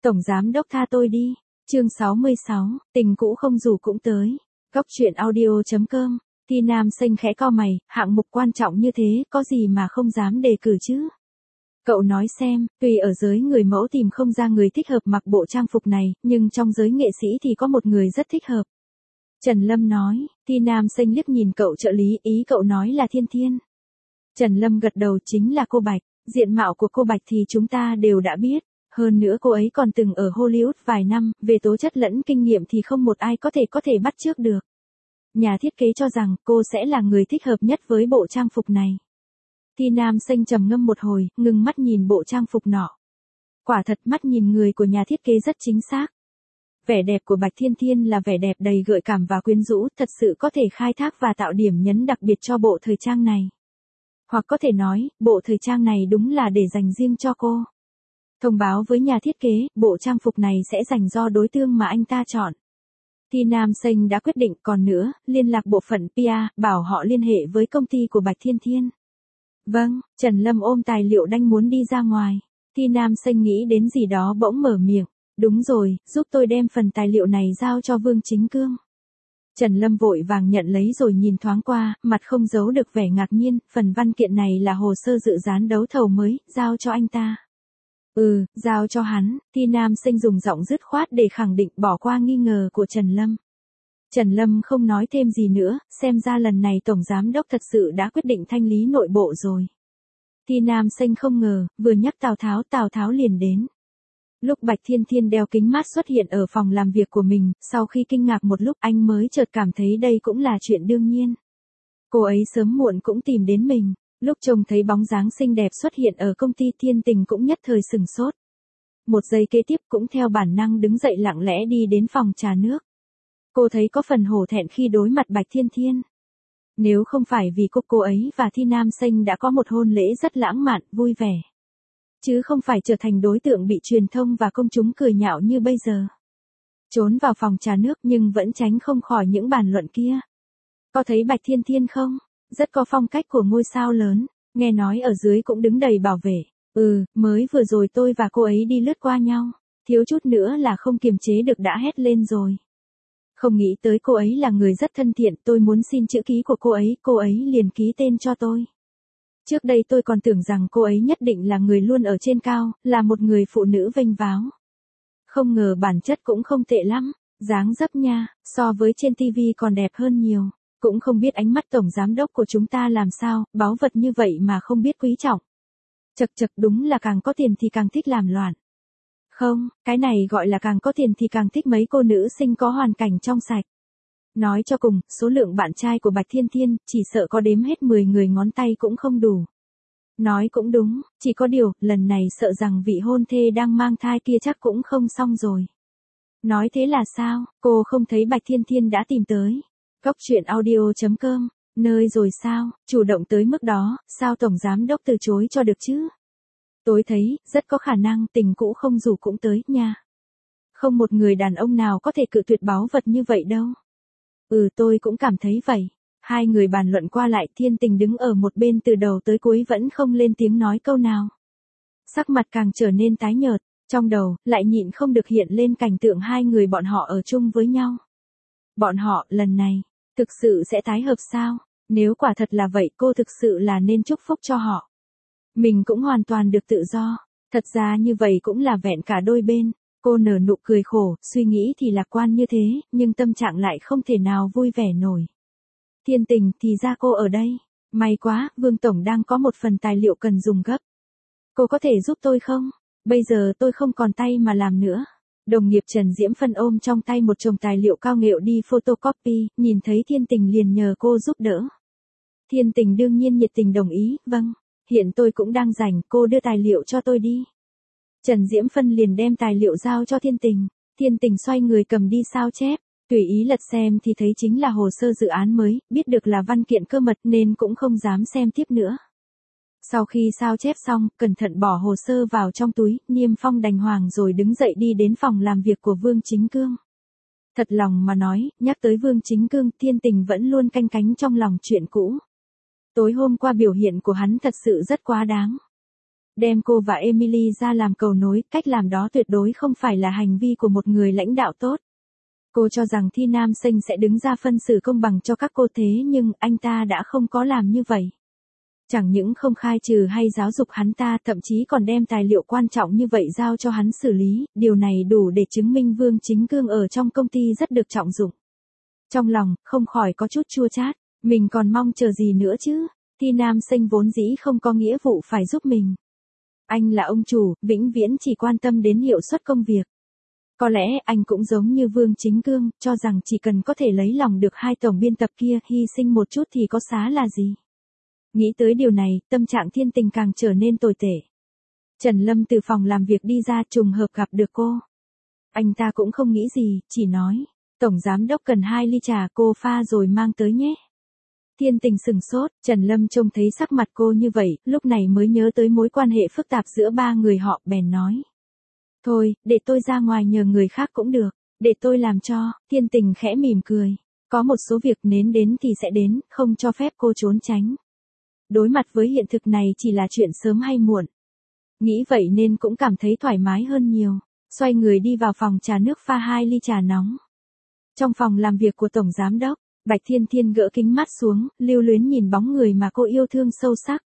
Tổng giám đốc tha tôi đi. Chương 66, tình cũ không dù cũng tới. Góc truyện audio.com. Ti Nam Xanh khẽ cau mày, hạng mục quan trọng như thế, có gì mà không dám đề cử chứ? Cậu nói xem, tuy ở giới người mẫu tìm không ra người thích hợp mặc bộ trang phục này, nhưng trong giới nghệ sĩ thì có một người rất thích hợp. Trần Lâm nói. Ti Nam Xanh liếc nhìn cậu trợ lý, ý cậu nói là Thiên Thiên. Trần Lâm gật đầu, chính là cô Bạch. Diện mạo của cô Bạch thì chúng ta đều đã biết. Hơn nữa cô ấy còn từng ở Hollywood vài năm, về tố chất lẫn kinh nghiệm thì không một ai có thể bắt chước được. Nhà thiết kế cho rằng cô sẽ là người thích hợp nhất với bộ trang phục này. Ti Nam Xanh trầm ngâm một hồi, ngừng mắt nhìn bộ trang phục nọ. Quả thật mắt nhìn người của nhà thiết kế rất chính xác. Vẻ đẹp của Bạch Thiên Thiên là vẻ đẹp đầy gợi cảm và quyến rũ, thật sự có thể khai thác và tạo điểm nhấn đặc biệt cho bộ thời trang này. Hoặc có thể nói, bộ thời trang này đúng là để dành riêng cho cô. Thông báo với nhà thiết kế, bộ trang phục này sẽ dành do đối tượng mà anh ta chọn. Ti Nam Xanh đã quyết định, còn nữa, liên lạc bộ phận PR, bảo họ liên hệ với công ty của Bạch Thiên Thiên. Vâng, Trần Lâm ôm tài liệu đanh muốn đi ra ngoài. Ti Nam Xanh nghĩ đến gì đó bỗng mở miệng. Đúng rồi, giúp tôi đem phần tài liệu này giao cho Vương Chính Cương. Trần Lâm vội vàng nhận lấy rồi nhìn thoáng qua, mặt không giấu được vẻ ngạc nhiên, phần văn kiện này là hồ sơ dự dán đấu thầu mới, giao cho anh ta. Giao cho hắn. Ti Nam Xanh dùng giọng dứt khoát để khẳng định, bỏ qua nghi ngờ của Trần Lâm. Trần Lâm không nói thêm gì nữa, xem ra lần này Tổng Giám Đốc thật sự đã quyết định thanh lý nội bộ rồi. Ti Nam Xanh không ngờ, vừa nhắc Tào Tháo liền đến. Lúc Bạch Thiên Thiên đeo kính mát xuất hiện ở phòng làm việc của mình, sau khi kinh ngạc một lúc anh mới chợt cảm thấy đây cũng là chuyện đương nhiên. Cô ấy sớm muộn cũng tìm đến mình. Lúc trông thấy bóng dáng xinh đẹp xuất hiện ở công ty Thiên Tình cũng nhất thời sừng sốt. Một giây kế tiếp cũng theo bản năng đứng dậy lặng lẽ đi đến phòng trà nước. Cô thấy có phần hổ thẹn khi đối mặt Bạch Thiên Thiên. Nếu không phải vì cô ấy và Ti Nam Xanh đã có một hôn lễ rất lãng mạn, vui vẻ. Chứ không phải trở thành đối tượng bị truyền thông và công chúng cười nhạo như bây giờ. Trốn vào phòng trà nước nhưng vẫn tránh không khỏi những bàn luận kia. Có thấy Bạch Thiên Thiên không? Rất có phong cách của ngôi sao lớn, nghe nói ở dưới cũng đứng đầy bảo vệ. Mới vừa rồi tôi và cô ấy đi lướt qua nhau, thiếu chút nữa là không kiềm chế được đã hét lên rồi. Không nghĩ tới cô ấy là người rất thân thiện, tôi muốn xin chữ ký của cô ấy liền ký tên cho tôi. Trước đây tôi còn tưởng rằng cô ấy nhất định là người luôn ở trên cao, là một người phụ nữ vênh váo. Không ngờ bản chất cũng không tệ lắm, dáng dấp nha, so với trên TV còn đẹp hơn nhiều. Cũng không biết ánh mắt Tổng Giám Đốc của chúng ta làm sao, báu vật như vậy mà không biết quý trọng. Chật đúng là càng có tiền thì càng thích làm loạn. Không, cái này gọi là càng có tiền thì càng thích mấy cô nữ sinh có hoàn cảnh trong sạch. Nói cho cùng, số lượng bạn trai của Bạch Thiên Thiên, chỉ sợ có đếm hết 10 người ngón tay cũng không đủ. Nói cũng đúng, chỉ có điều, lần này sợ rằng vị hôn thê đang mang thai kia chắc cũng không xong rồi. Nói thế là sao, cô không thấy Bạch Thiên Thiên đã tìm tới. Góc truyện audio.com, nơi rồi sao, chủ động tới mức đó, sao Tổng Giám Đốc từ chối cho được chứ? Tôi thấy, rất có khả năng tình cũ không dù cũng tới, nha. Không một người đàn ông nào có thể cự tuyệt báu vật như vậy đâu. Tôi cũng cảm thấy vậy. Hai người bàn luận qua lại, Thiên Tình đứng ở một bên từ đầu tới cuối vẫn không lên tiếng nói câu nào. Sắc mặt càng trở nên tái nhợt, trong đầu, lại nhịn không được hiện lên cảnh tượng hai người bọn họ ở chung với nhau. Bọn họ, lần này, thực sự sẽ tái hợp sao? Nếu quả thật là vậy cô thực sự là nên chúc phúc cho họ. Mình cũng hoàn toàn được tự do. Thật ra như vậy cũng là vẹn cả đôi bên. Cô nở nụ cười khổ, suy nghĩ thì lạc quan như thế, nhưng tâm trạng lại không thể nào vui vẻ nổi. Thiên Tình, thì ra cô ở đây. May quá, Vương Tổng đang có một phần tài liệu cần dùng gấp. Cô có thể giúp tôi không? Bây giờ tôi không còn tay mà làm nữa. Đồng nghiệp Trần Diễm Phân ôm trong tay một chồng tài liệu cao nghệ đi photocopy, nhìn thấy Thiên Tình liền nhờ cô giúp đỡ. Thiên Tình đương nhiên nhiệt tình đồng ý, vâng, hiện tôi cũng đang rảnh, cô đưa tài liệu cho tôi đi. Trần Diễm Phân liền đem tài liệu giao cho Thiên Tình. Thiên Tình xoay người cầm đi sao chép, tùy ý lật xem thì thấy chính là hồ sơ dự án mới, biết được là văn kiện cơ mật nên cũng không dám xem tiếp nữa. Sau khi sao chép xong, cẩn thận bỏ hồ sơ vào trong túi, niêm phong đàng hoàng rồi đứng dậy đi đến phòng làm việc của Vương Chính Cương. Thật lòng mà nói, nhắc tới Vương Chính Cương, Thiên Tình vẫn luôn canh cánh trong lòng chuyện cũ. Tối hôm qua biểu hiện của hắn thật sự rất quá đáng. đem cô và Emily ra làm cầu nối, cách làm đó tuyệt đối không phải là hành vi của một người lãnh đạo tốt. Cô cho rằng Thi Nam Sinh sẽ đứng ra phân xử công bằng cho các cô thế nhưng anh ta đã không có làm như vậy. Chẳng những không khai trừ hay giáo dục hắn ta, thậm chí còn đem tài liệu quan trọng như vậy giao cho hắn xử lý, điều này đủ để chứng minh Vương Chính Cương ở trong công ty rất được trọng dụng. Trong lòng, không khỏi có chút chua chát, mình còn mong chờ gì nữa chứ, Thi Nam Sinh vốn dĩ không có nghĩa vụ phải giúp mình. Anh là ông chủ, vĩnh viễn chỉ quan tâm đến hiệu suất công việc. Có lẽ anh cũng giống như Vương Chính Cương, cho rằng chỉ cần có thể lấy lòng được hai tổng biên tập kia, hy sinh một chút thì có xá là gì. Nghĩ tới điều này, tâm trạng Thiên Tình càng trở nên tồi tệ. Trần Lâm từ phòng làm việc đi ra trùng hợp gặp được cô. Anh ta cũng không nghĩ gì, chỉ nói, Tổng Giám Đốc cần 2 ly trà, cô pha rồi mang tới nhé. Thiên Tình sừng sốt, Trần Lâm trông thấy sắc mặt cô như vậy, lúc này mới nhớ tới mối quan hệ phức tạp giữa ba người họ, bèn nói. Thôi, để tôi ra ngoài nhờ người khác cũng được, để tôi làm cho, Thiên Tình khẽ mỉm cười. Có một số việc nến đến thì sẽ đến, không cho phép cô trốn tránh. Đối mặt với hiện thực này chỉ là chuyện sớm hay muộn. Nghĩ vậy nên cũng cảm thấy thoải mái hơn nhiều, xoay người đi vào phòng trà nước pha 2 ly trà nóng. Trong phòng làm việc của Tổng Giám Đốc, Bạch Thiên Thiên gỡ kính mắt xuống, lưu luyến nhìn bóng người mà cô yêu thương sâu sắc.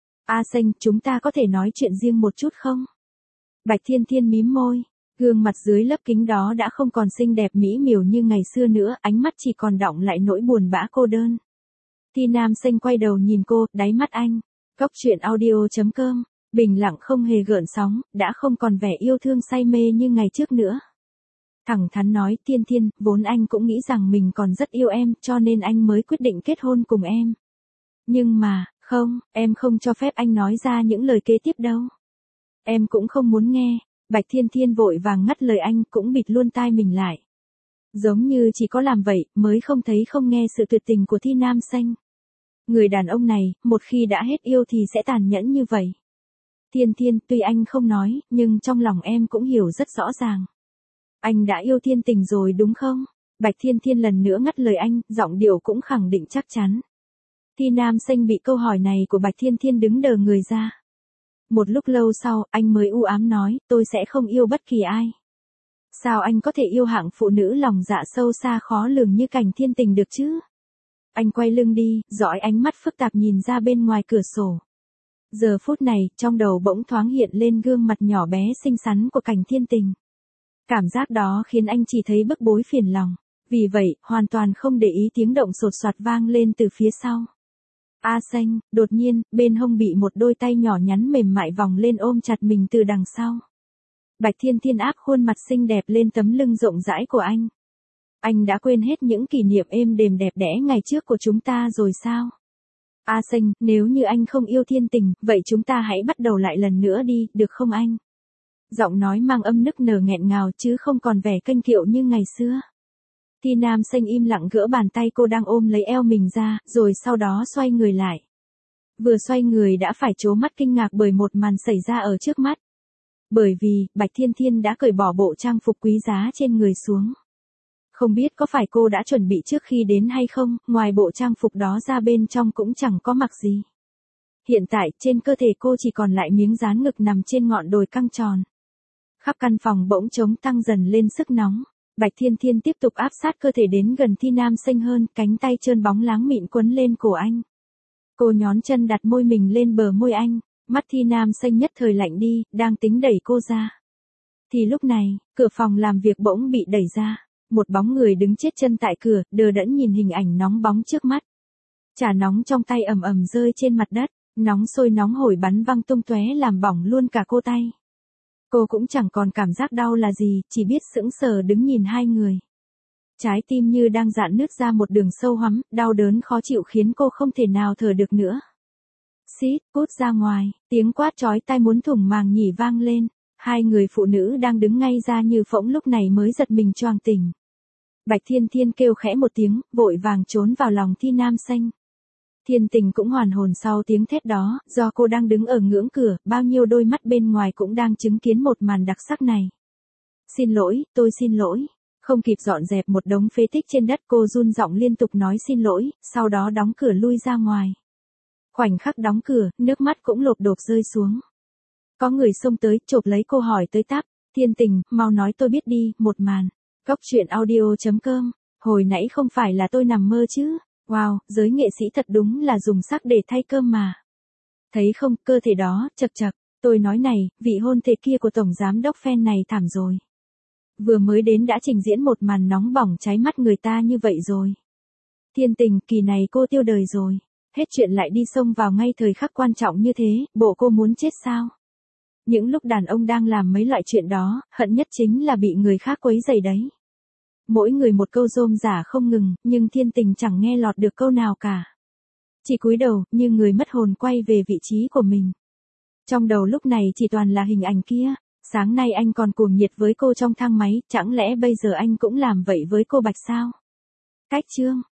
A Xanh, chúng ta có thể nói chuyện riêng một chút không? Bạch Thiên Thiên mím môi, gương mặt dưới lớp kính đó đã không còn xinh đẹp mỹ miều như ngày xưa nữa, ánh mắt chỉ còn đọng lại nỗi buồn bã cô đơn. Thi Nam Sinh quay đầu nhìn cô, đáy mắt anh. Góc truyện audio.com, bình lặng không hề gợn sóng, đã không còn vẻ yêu thương say mê như ngày trước nữa. Thẳng thắn nói, Thiên Thiên, vốn anh cũng nghĩ rằng mình còn rất yêu em, cho nên anh mới quyết định kết hôn cùng em. Nhưng mà, không, em không cho phép anh nói ra những lời kế tiếp đâu. Em cũng không muốn nghe. Bạch Thiên Thiên vội vàng ngắt lời anh, cũng bịt luôn tai mình lại. Giống như chỉ có làm vậy, mới không thấy không nghe sự tuyệt tình của Thi Nam Sinh. Người đàn ông này, một khi đã hết yêu thì sẽ tàn nhẫn như vậy. Thiên Thiên, tuy anh không nói, nhưng trong lòng em cũng hiểu rất rõ ràng. Anh đã yêu Thiên Tình rồi đúng không? Bạch Thiên Thiên lần nữa ngắt lời anh, giọng điệu cũng khẳng định chắc chắn. Thi Nam Sinh bị câu hỏi này của Bạch Thiên Thiên đứng đờ người ra. Một lúc lâu sau, anh mới u ám nói, tôi sẽ không yêu bất kỳ ai. Sao anh có thể yêu hạng phụ nữ lòng dạ sâu xa khó lường như Cảnh Thiên Tình được chứ? Anh quay lưng đi, dõi ánh mắt phức tạp nhìn ra bên ngoài cửa sổ. Giờ phút này, trong đầu bỗng thoáng hiện lên gương mặt nhỏ bé xinh xắn của Cảnh Thiên Tình. Cảm giác đó khiến anh chỉ thấy bức bối phiền lòng. Vì vậy, hoàn toàn không để ý tiếng động sột soạt vang lên từ phía sau. A Xanh, đột nhiên, bên hông bị một đôi tay nhỏ nhắn mềm mại vòng lên ôm chặt mình từ đằng sau. Bạch Thiên Thiên áp khuôn mặt xinh đẹp lên tấm lưng rộng rãi của anh. Anh đã quên hết những kỷ niệm êm đềm đẹp đẽ ngày trước của chúng ta rồi sao? A Xanh, nếu như anh không yêu Thiên Tình, vậy chúng ta hãy bắt đầu lại lần nữa đi, được không anh? Giọng nói mang âm nức nở nghẹn ngào chứ không còn vẻ kênh kiệu như ngày xưa. Thi Nam Sinh im lặng gỡ bàn tay cô đang ôm lấy eo mình ra, rồi sau đó xoay người lại. Vừa xoay người đã phải trố mắt kinh ngạc bởi một màn xảy ra ở trước mắt. Bởi vì, Bạch Thiên Thiên đã cởi bỏ bộ trang phục quý giá trên người xuống. Không biết có phải cô đã chuẩn bị trước khi đến hay không, ngoài bộ trang phục đó ra bên trong cũng chẳng có mặc gì. Hiện tại, trên cơ thể cô chỉ còn lại miếng dán ngực nằm trên ngọn đồi căng tròn. Khắp căn phòng bỗng trống tăng dần lên sức nóng. Bạch Thiên Thiên tiếp tục áp sát cơ thể đến gần Thi Nam Sinh hơn, cánh tay trơn bóng láng mịn quấn lên cổ anh. Cô nhón chân đặt môi mình lên bờ môi anh, mắt Thi Nam Sinh nhất thời lạnh đi, đang tính đẩy cô ra. Thì lúc này, cửa phòng làm việc bỗng bị đẩy ra, một bóng người đứng chết chân tại cửa, đờ đẫn nhìn hình ảnh nóng bóng trước mắt. Trà nóng trong tay ầm ầm rơi trên mặt đất, nóng sôi nóng hổi bắn văng tung tóe làm bỏng luôn cả cô tay. Cô cũng chẳng còn cảm giác đau là gì, chỉ biết sững sờ đứng nhìn hai người. Trái tim như đang rạn nứt ra một đường sâu hoắm, đau đớn khó chịu khiến cô không thể nào thở được nữa. Xít, cút ra ngoài, tiếng quát chói tai muốn thủng màng nhĩ vang lên. Hai người phụ nữ đang đứng ngay ra như phỗng lúc này mới giật mình choàng tỉnh. Bạch Thiên Thiên kêu khẽ một tiếng, vội vàng trốn vào lòng Thi Nam Sinh. Thiên Tình cũng hoàn hồn sau tiếng thét đó, do cô đang đứng ở ngưỡng cửa, bao nhiêu đôi mắt bên ngoài cũng đang chứng kiến một màn đặc sắc này. Xin lỗi, tôi xin lỗi. Không kịp dọn dẹp một đống phế tích trên đất, cô run giọng liên tục nói xin lỗi, sau đó đóng cửa lui ra ngoài. Khoảnh khắc đóng cửa, nước mắt cũng lộp đột rơi xuống. Có người xông tới, chộp lấy cô hỏi tới tắp, Thiên Tình, mau nói tôi biết đi, một màn. Cóc truyện audio.com, hồi nãy không phải là tôi nằm mơ chứ, wow, giới nghệ sĩ thật đúng là dùng sắc để thay cơm mà. Thấy không, cơ thể đó, chật chật, tôi nói này, vị hôn thê kia của tổng giám đốc fan này thảm rồi. Vừa mới đến đã trình diễn một màn nóng bỏng cháy mắt người ta như vậy rồi. Thiên Tình, kỳ này cô tiêu đời rồi. Hết chuyện lại đi xông vào ngay thời khắc quan trọng như thế, bộ cô muốn chết sao? Những lúc đàn ông đang làm mấy loại chuyện đó, hận nhất chính là bị người khác quấy rầy đấy. Mỗi người một câu rôm rả không ngừng, nhưng Thiên Tình chẳng nghe lọt được câu nào cả. Chỉ cúi đầu, như người mất hồn quay về vị trí của mình. Trong đầu lúc này chỉ toàn là hình ảnh kia. Sáng nay anh còn cuồng nhiệt với cô trong thang máy, chẳng lẽ bây giờ anh cũng làm vậy với cô Bạch sao? Cách chương